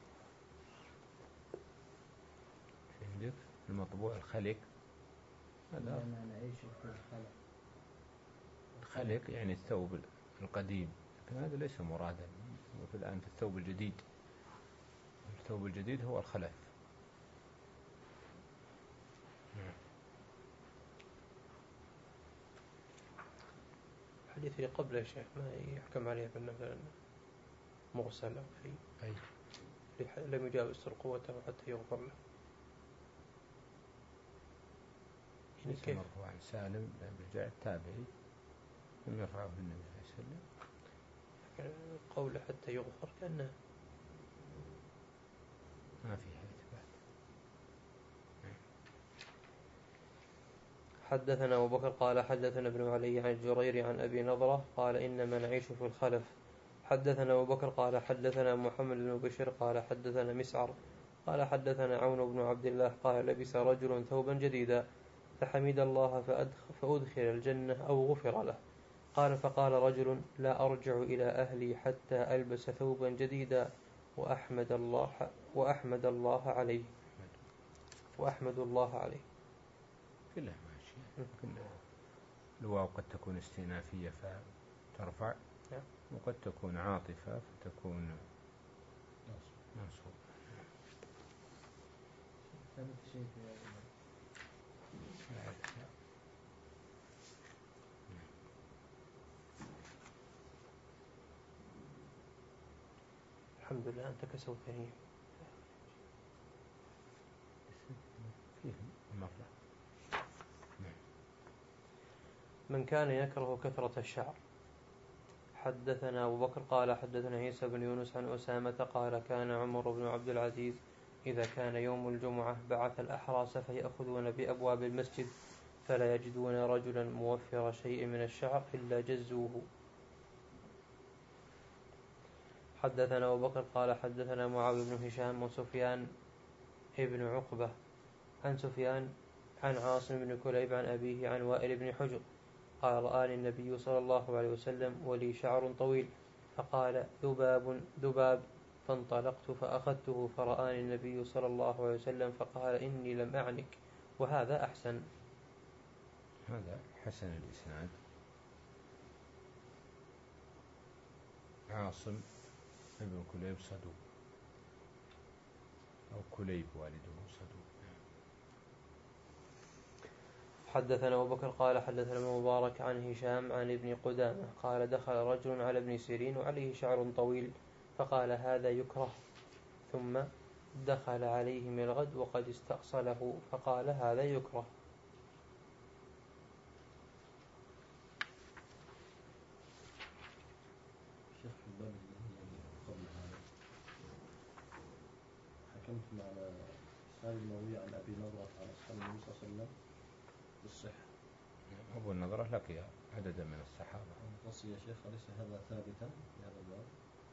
عندك المطبوع الخلق، هذا نعيش في الخلق. الخلق يعني الثوب القديم، لكن هذا ليس مرادا. وفي الآن في الثوب الجديد، الثوب الجديد هو الخلف. الحديث اللي قبله شيخ ما يحكم عليه بالنسبة مرسل أو شيء أي لم يجاوز قوته حتى يغفر له. يعني كيف مرفوع عن سالم بن الجعد تابعي لم يرفعه النبي صلى الله عليه وسلم. قوله حتى يغفر كأنه ما فيها إثبات. حدثنا أبو بكر قال حدثنا ابن علي عن الجرير عن أبي نضرة قال إنما نعيش في الخلف. حدثنا أبو بكر قال حدثنا محمد بن بشر قال حدثنا مسعر قال حدثنا عون بن عبد الله قال لبس رجل ثوبا جديدا فحمد الله فأدخل, فأدخل الجنة أو غفر له. قال فقال رجل لا أرجع إلى أهلي حتى ألبس ثوبا جديدا وأحمد الله, وأحمد الله عليه وأحمد الله عليه. كلها ماشية. الواو قد تكون استئنافية فترفع، وقد تكون عاطفة فتكون منصوب. الحمد لله أنت كسوتني. من كان يكره كثرة الشعر. حدثنا أبو بكر قال حدثنا عيسى بن يونس عن أسامة قال كان عمر بن عبد العزيز إذا كان يوم الجمعة بعث الأحراس فيأخذون بأبواب المسجد فلا يجدون رجلا موفر شيء من الشعر إلا جزوه. حدثنا أبو بكر قال حدثنا معاوية بن هشام وسفيان ابن عقبة عن سفيان عن عاصم بن كليب عن أبيه عن وائل بن حجر قال رآني النبي صلى الله عليه وسلم ولي شعر طويل فقال ذباب ذباب فانطلقت فأخذته فرآني النبي صلى الله عليه وسلم فقال إني لم أعنك وهذا أحسن. هذا حسن الإسناد. عاصم ابن كليب صدوق أو كليب والده صدوق. حدثنا أبو بكر قال حدثنا المبارك عن هشام عن ابن قدامة قال دخل رجل على ابن سيرين وعليه شعر طويل فقال هذا يكره، ثم دخل عليه من الغد وقد استأصله فقال هذا يكره. شيخ في الباب الذي قبل هذا حكمتم على إسناد المروي عن أبي نضرة عن أصحاب النبي صلى الله عليه وسلم بالصحة. أبو النضرة لقي عددا من الصحابة. وصي يا شيخ أليس هذا ثابتا في هذا الباب؟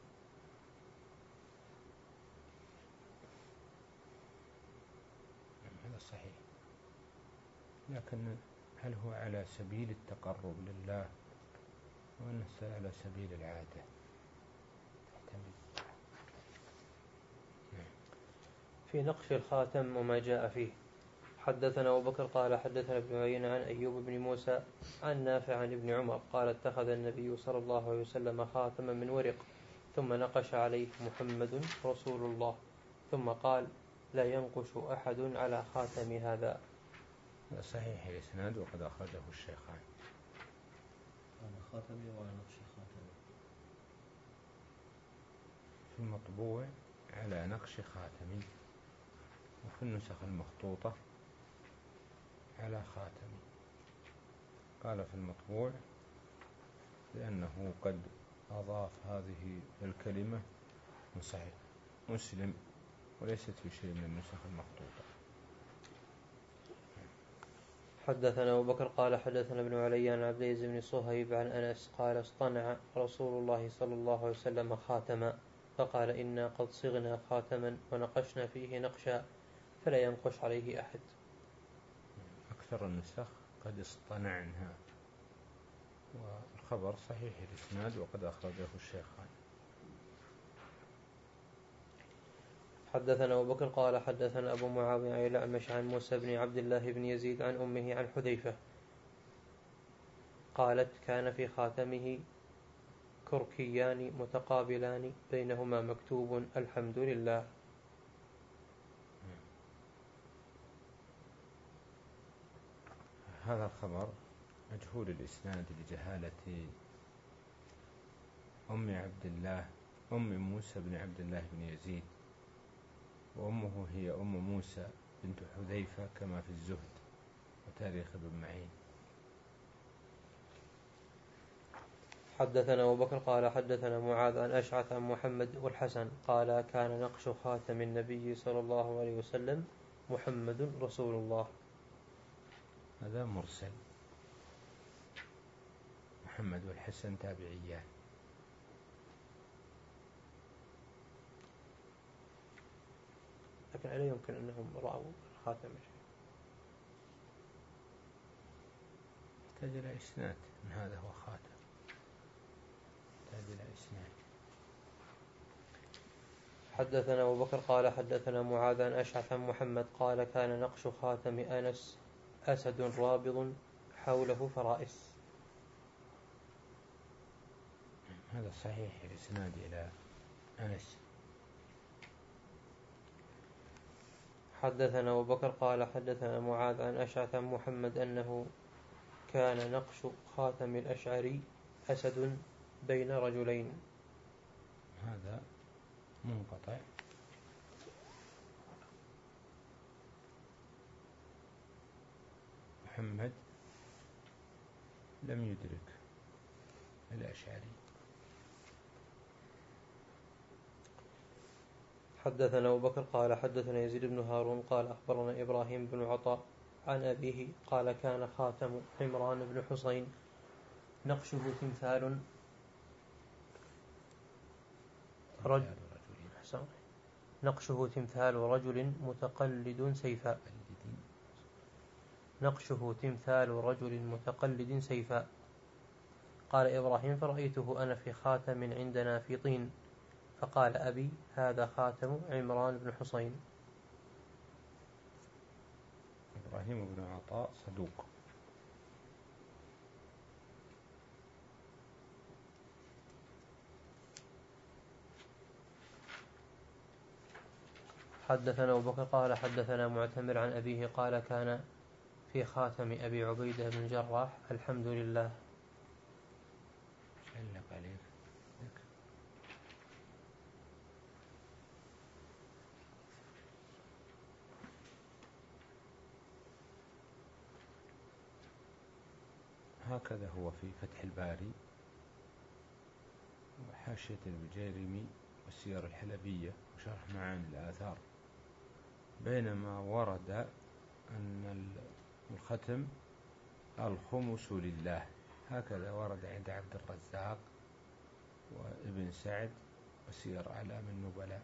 هذا صحيح، لكن هل هو على سبيل التقرب لله وأنه على سبيل العادة؟ في نقش الخاتم وما جاء فيه. حدثنا أبو بكر قال حدثنا ابن عيينة عن أيوب بن موسى عن نافع عن ابن عمر قال اتخذ النبي صلى الله عليه وسلم خاتما من ورق ثم نقش عليه محمد رسول الله ثم قال لا ينقش أحد على خاتم هذا. صحيح الإسناد وقد أخرجه الشيخان. على خاتمي وعلى نقش خاتمي. في المطبوع على نقش خاتمي، وفي النسخ المخطوطة على خاتمي. قال في المطبوع لأنه قد أضاف هذه الكلمة من صحيح مسلم وليست في شيء من النسخ المخطوطة. حدثنا أبو بكر قال حدثنا ابن علي عن عبد العزيز بن صهيب عن أنس قال اصطنع رسول الله صلى الله عليه وسلم خاتما فقال إنا قد صغنا خاتما ونقشنا فيه نقشا فلا ينقش عليه أحد. أكثر النسخ قد اصطنعنها، والخبر صحيح الإسناد وقد أخرجه الشيخان. حدثنا أبو بكر قال حدثنا أبو معاوية عن الأعمش عن موسى بن عبد الله بن يزيد عن أمه عن حذيفة قالت كان في خاتمه كركيان متقابلان بينهما مكتوب الحمد لله. هذا الخبر مجهول الإسناد لجهالة أم عبد الله أم موسى بن عبد الله بن يزيد، وأمه هي أم موسى بنت حذيفة كما في الزهد وتاريخ ابن معين. حدثنا أبو بكر قال حدثنا معاذ عن أشعث عن محمد والحسن قال كان نقش خاتم النبي صلى الله عليه وسلم محمد رسول الله. هذا مرسل. محمد والحسن تابعيان. لكن لا يمكن أنهم رأوا خاتم. يحتاج إلى إسناد، هذا هو خاتم، يحتاج إلى إسناد. حدثنا أبو بكر قال حدثنا معاذ عن أشعث عن محمد قال كان نقش خاتم أنس أسد رابض حوله فرائس. هذا صحيح الإسناد إلى أنس. حدثنا أبو بكر قال حدثنا معاذ عن أشعث عن محمد أنه كان نقش خاتم الأشعري أسد بين رجلين. هذا منقطع. محمد لم يدرك الأشعري. حدثنا أبو بكر قال حدثنا يزيد بن هارون قال أخبرنا إبراهيم بن عطاء عن أبيه قال كان خاتم عمران بن حسين نقشه تمثال رجل نقشه تمثال رجل متقلد سيفا نقشه تمثال رجل متقلد سيفا. قال إبراهيم فرأيته أنا في خاتم عندنا في طين، فقال أبي هذا خاتم عمران بن حسين. إبراهيم بن عطاء صدوق. حدثنا أبو بكر قال حدثنا معتمر عن أبيه قال كان في خاتم أبي عبيدة بن الجراح الحمد لله. علق عليك. هكذا هو في فتح الباري وحاشية البجيرمي والسير الحلبية وشرح معاني الآثار، بينما ورد أن الختم الخمس لله، هكذا ورد عند عبد الرزاق وابن سعد وسير أعلام النبلاء.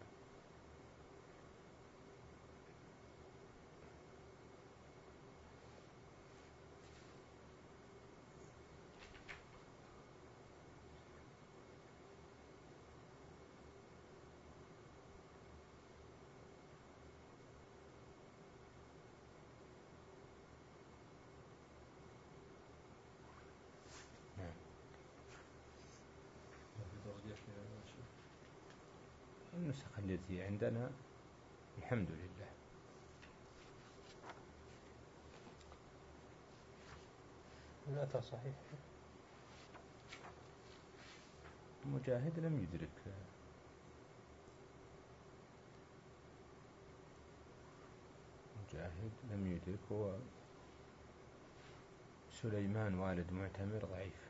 النسخ التي عندنا الحمد لله. الأثر صحيح. مجاهد لم يدرك مجاهد لم يدرك هو سليمان والد معتمر ضعيف.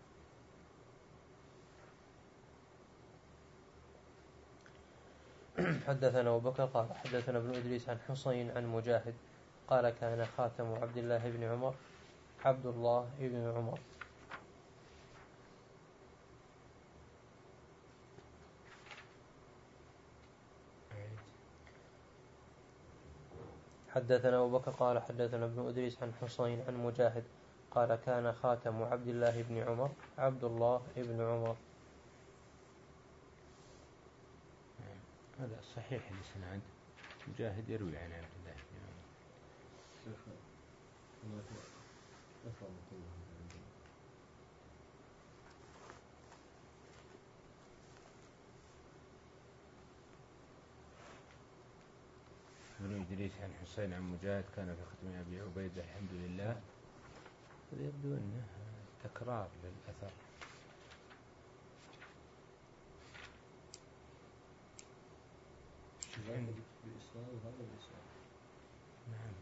حدثنا أبو بكر قال حدثنا ابن إدريس عن حسين عن مجاهد قال كان خاتم عبد الله بن عمر عبد الله بن عمر. حدثنا أبو بكر قال حدثنا ابن إدريس عن حسين عن مجاهد قال كان خاتم عبد الله بن عمر عبد الله بن عمر. هذا صحيح الإسناد. مجاهد يروي عن عبد الله بن عمر. ابن إدريس عن حسين عن مجاهد كان في ختم أبي عبيدة الحمد لله. هذا يبدو أنه تكرار للأثر. نعم.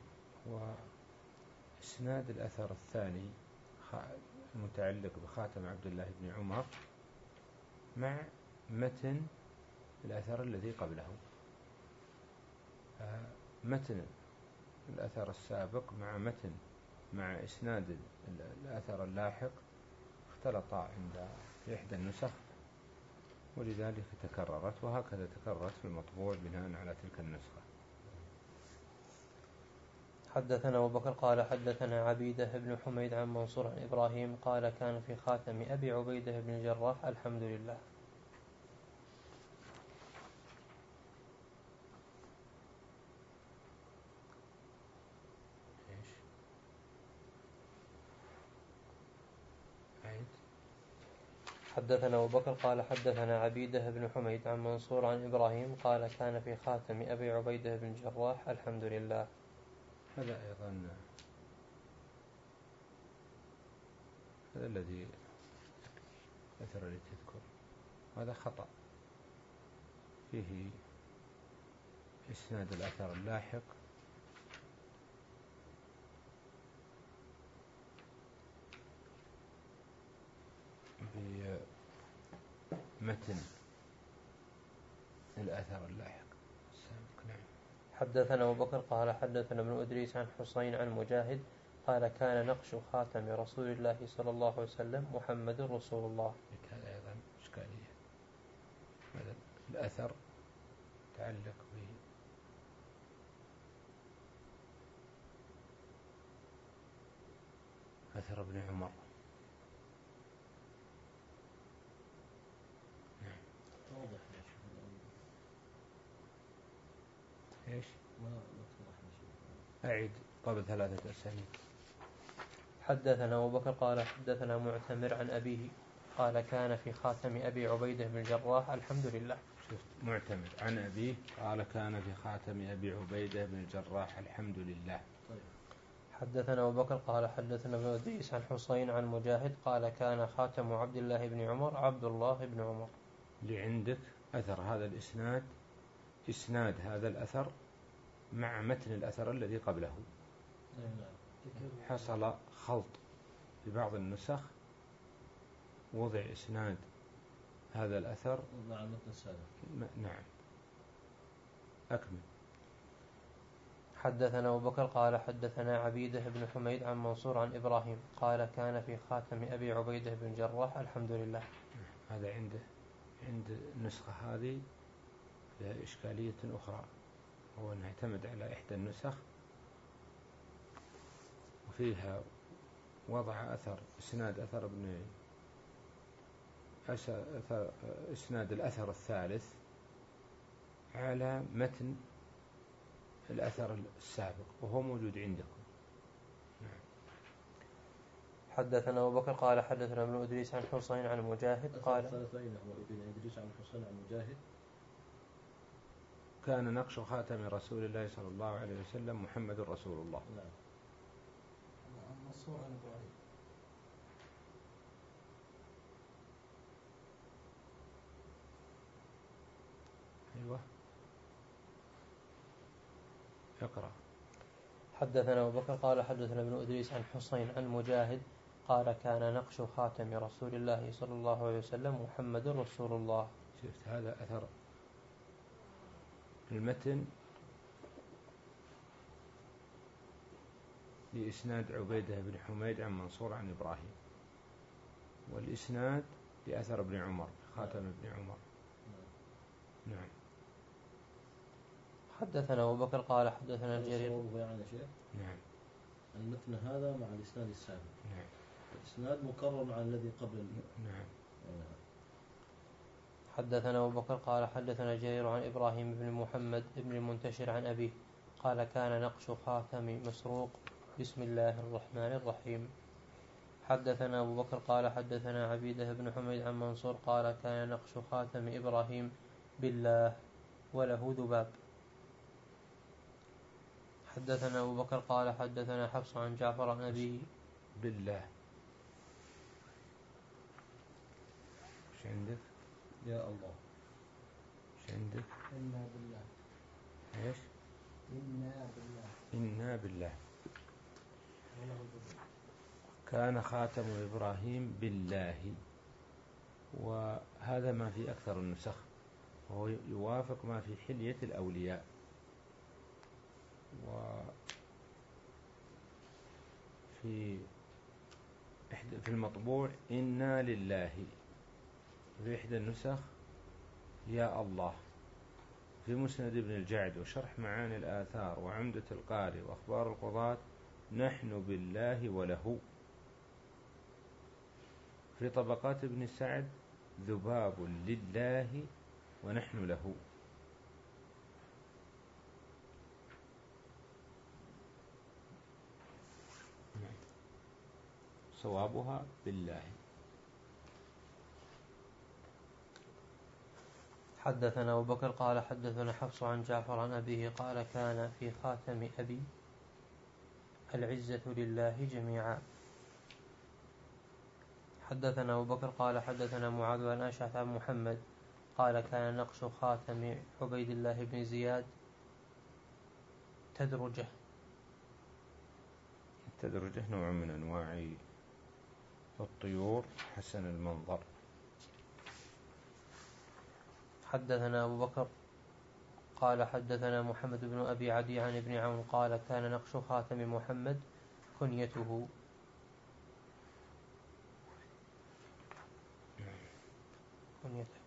وإسناد الأثر الثاني المتعلق بخاتم عبد الله بن عمر مع متن الأثر الذي قبله. متن الأثر السابق مع متن مع إسناد الأثر اللاحق اختلطا عند إحدى النسخ، ولذلك تكررت، وهكذا تكررت في المطبوع بناء على تلك النسخة. حدثنا أبو بكر قال حدثنا عبيدة بن حميد عن منصور عن إبراهيم قال كان في خاتم أبي عبيدة بن الجراح الحمد لله. حدثنا أبو بكر قال حدثنا عبيدة بن حميد عن منصور عن إبراهيم قال كان في خاتم أبي عبيدة بن الجراح الحمد لله. هذا أيضا هذا الذي أثر لي تذكر هذا خطأ فيه إسناد الأثر اللاحق بمتن الأثر اللاحق السابق. نعم. حدثنا أبو بكر قال حدثنا ابن أدريس عن حسين عن مجاهد قال كان نقش خاتم رسول الله صلى الله عليه وسلم محمد رسول الله. هذا أيضا إشكالية. هذا الأثر تعلق به أثر ابن عمر. نعم. واضح إيش؟ ما ما أعيد قبل ثلاثة أسانيد. حدثنا أبو بكر قال حدثنا معتمر عن أبيه قال كان في خاتم أبي عبيدة بن الجراح الحمد لله. شفت معتمر عن أبيه قال كان في خاتم أبي عبيدة بن الجراح الحمد لله. طيب. حدثنا أبو بكر قال حدثنا ابن أدريس عن حسين عن مجاهد قال كان خاتم عبد الله بن عمر عبد الله بن عمر. لعندك أثر هذا الإسناد إسناد هذا الأثر مع متن الأثر الذي قبله. حصل خلط في بعض النسخ وضع إسناد هذا الأثر مع المتن السابق. نعم. أكمل. حدثنا أبو بكر قال حدثنا عبيدة بن حميد عن منصور عن إبراهيم قال كان في خاتم أبي عبيدة بن الجراح الحمد لله. هذا عنده عند النسخة هذه فيها إشكالية أخرى، هو أنه يعتمد على إحدى النسخ وفيها وضع أثر إسناد أثر ابن أثر إسناد الأثر الثالث على متن الأثر السابق وهو موجود عندكم. نعم. حدثنا أبو بكر قال حدثنا ابن أدريس عن حسين عن مجاهد قال ثلاثين هو ابن أدريس عن حسين عن مجاهد كان نقش خاتم رسول الله صلى الله عليه وسلم محمد رسول الله. نعم. منصور عن إبراهيم. أيوة اقرأ. حدثنا أبو بكر قال حدثنا ابن أدريس عن حسين عن مجاهد قال كان نقش خاتم رسول الله صلى الله عليه وسلم محمد رسول الله. شفت هذا أثر المتن لإسناد عبيدة بن حميد عن منصور عن إبراهيم، والإسناد لأثر ابن عمر خاتم ابن عمر. نعم. حدثنا أبو بكر قال حدثنا الجرير. يعني شيء. نعم. المتن هذا مع الإسناد السابق. نعم. الإسناد مكرر مع الذي قبل. نعم. حدثنا أبو بكر قال حدثنا جرير عن إبراهيم بن محمد بن المنتشر عن أبيه قال كان نقش خاتم مسروق بسم الله الرحمن الرحيم. حدثنا أبو بكر قال حدثنا عبيدة بن حميد عن منصور قال كان نقش خاتم إبراهيم بالله وله ذباب. حدثنا أبو بكر قال حدثنا حفص عن جعفر عن أبيه بالله. ايش عندك؟ يا الله. ايش عندك؟ إنا بالله. ايش؟ إنا بالله. إنا بالله. كان خاتم إبراهيم بالله، وهذا ما في أكثر النسخ وهو يوافق ما في حلية الأولياء. وفي في المطبوع إنا لله، في إحدى النسخ يا الله. في مسند ابن الجعد وشرح معاني الآثار وعمدة القاري وأخبار القضاة: نحن بالله وله. في طبقات ابن سعد: ذباب لله ونحن له. صوابها بالله. حدثنا أبو بكر قال حدثنا حفص عن جعفر عن أبيه قال كان في خاتم أبي: العزة لله جميعا. حدثنا أبو بكر قال حدثنا معاذ بن أشعث عن محمد قال كان نقش خاتم عبيد الله بن زياد تدرجه. التدرجة نوع من أنواع الطيور حسن المنظر. حدثنا أبو بكر قال حدثنا محمد بن أبي عدي عن ابن عون قال كان نقش خاتم محمد كنيته. كنيته.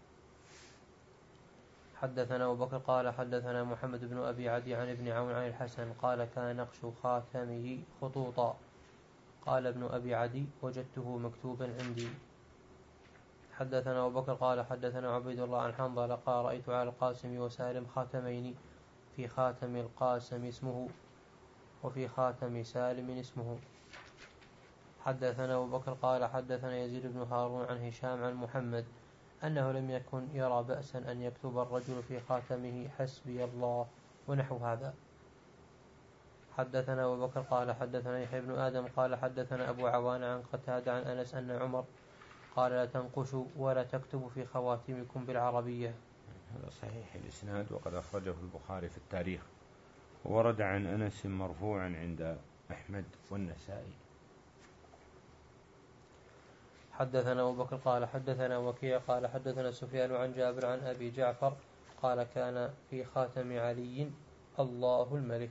حدثنا أبو بكر قال حدثنا محمد بن أبي عدي عن ابن عون عن الحسن قال كان نقش خاتمه خطوطا. قال ابن أبي عدي وجدته مكتوبا عندي. حدثنا أبو بكر قال حدثنا عبيد الله عن حنظلة قال رأيت على القاسم وسالم خاتمين: في خاتم القاسم اسمه وفي خاتم سالم اسمه. حدثنا أبو بكر قال حدثنا يزيد بن هارون عن هشام عن محمد أنه لم يكن يرى بأسا أن يكتب الرجل في خاتمه حسبي الله ونحو هذا. حدثنا أبو بكر قال حدثنا يحيى بن آدم قال حدثنا أبو عوان عن قتادة عن أنس أن عمر قال لا تنقشوا ولا تكتبوا في خواتمكم بالعربية. هذا صحيح الإسناد وقد أخرجه البخاري في التاريخ، وورد عن أنس مرفوعا عند أحمد والنسائي. حدثنا أبو بكر قال حدثنا وكيع قال حدثنا سفيان عن جابر عن أبي جعفر قال كان في خاتم علي: الله الملك.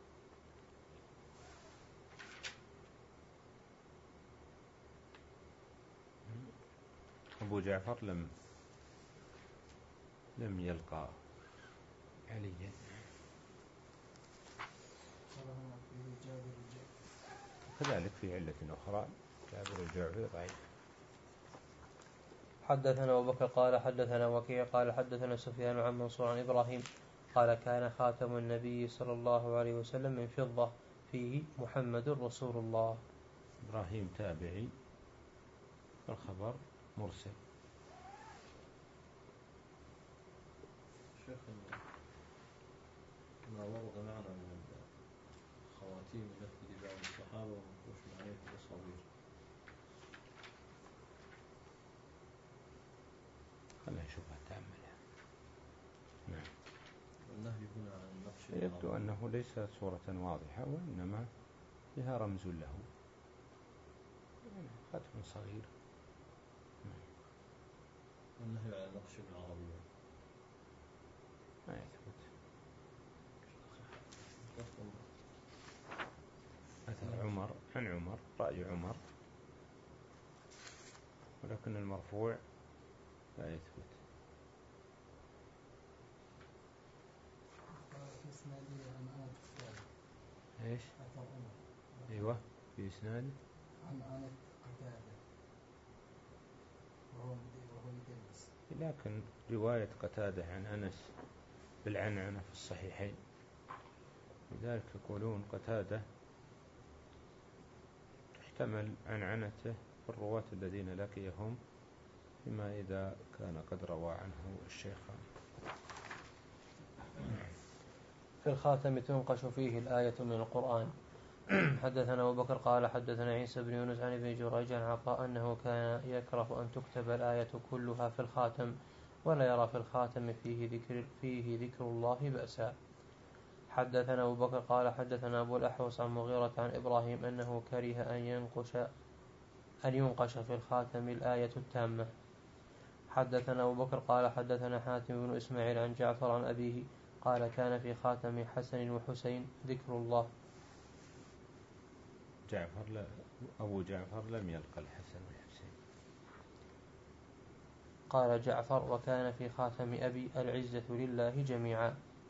أبو جعفر لم لم يلقى عليا. كذلك في علة أخرى جابر الجعفي ضعيف. حدثنا أبو بكر قال حدثنا وكيع قال حدثنا سفيان عن منصور عن إبراهيم قال كان خاتم النبي صلى الله عليه وسلم من فضة فيه محمد رسول الله. إبراهيم تابعي، الخبر مرسل. شيخ ما ورد معنا من الخواتيم التي لبعض الصحابة ومنقوش عليه التصاوير. خلنا نشوفها تأملها. نعم. والنهي هنا عن النقش يبدو أنه ليس صورة واضحة وإنما فيها رمز له، ختم صغير. والنهي عن النقش بالعربية ما يثبت. مثل عمر عن عمر رأي عمر، ولكن المرفوع لا يثبت. ايش؟ ايوه في اسناد عن أنس قتادة وهو يدلس. لكن رواية قتادة عن أنس بالعنعنة في الصحيحين، لذلك يقولون قتادة تحتمل عنعنته في الرواة الذين لقيهم، فيما إذا كان قد روى عنه الشيخان. في الخاتم تنقش فيه الآية من القرآن. حدثنا أبو بكر قال حدثنا عيسى بن يونس عن ابن جريج عن عطاء أنه كان يكره أن تكتب الآية كلها في الخاتم ولا يرى في الخاتم فيه ذكر, فيه ذكر الله بأسا. حدثنا أبو بكر قال حدثنا أبو الأحوص عن مغيرة عن إبراهيم أنه كره أن ينقش أن ينقش في الخاتم الآية التامة. حدثنا أبو بكر قال حدثنا حاتم بن إسماعيل عن جعفر عن أبيه قال كان في خاتم حسن وحسين ذكر الله. جعفر لا أبو جعفر لم يلقى الحسن والحسين. قال جعفر: وكان في خاتم أبي: العزة لله جميعا.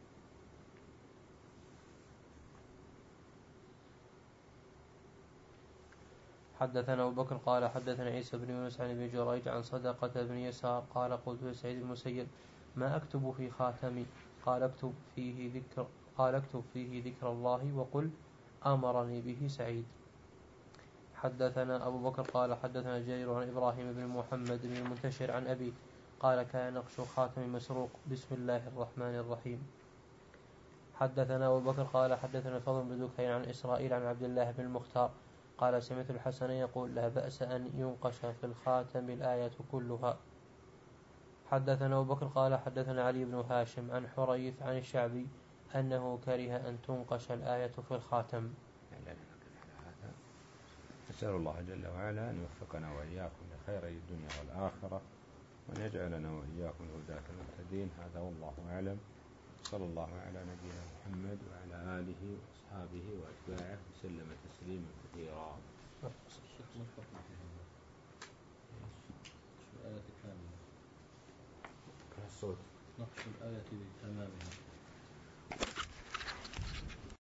حدثنا أبو بكر قال حدثنا عيسى بن يونس عن ابن جريج عن صدقة بن يسار قال: قلت لسعيد بن المسيب: ما أكتب في خاتمي؟ قال: اكتب فيه ذكر قال اكتب فيه ذكر الله وقل أمرني به سعيد. حدثنا أبو بكر قال حدثنا جرير عن إبراهيم بن محمد بن المنتشر عن أبي قال: كان نقش خاتم مسروق: بسم الله الرحمن الرحيم. حدثنا أبو بكر قال حدثنا فضل بن دكين عن إسرائيل عن عبد الله بن المختار قال: سمعت الحسن يقول: لا بأس أن ينقش في الخاتم الآية كلها. حدثنا أبو بكر قال حدثنا علي بن هاشم عن حريث عن الشعبي أنه كره أن تنقش الآية في الخاتم. نسأل الله جل وعلا أن يوفقنا وإياكم لخير الدنيا والآخرة، وأن يجعلنا وإياكم الهداة المهتدين. هذا والله أعلم. صلى الله على نبينا محمد وعلى آله وأصحابه وأتباعه وسلم تسليما كثيرا. الآية كاملة. الصوت نقش الآية بتمامها.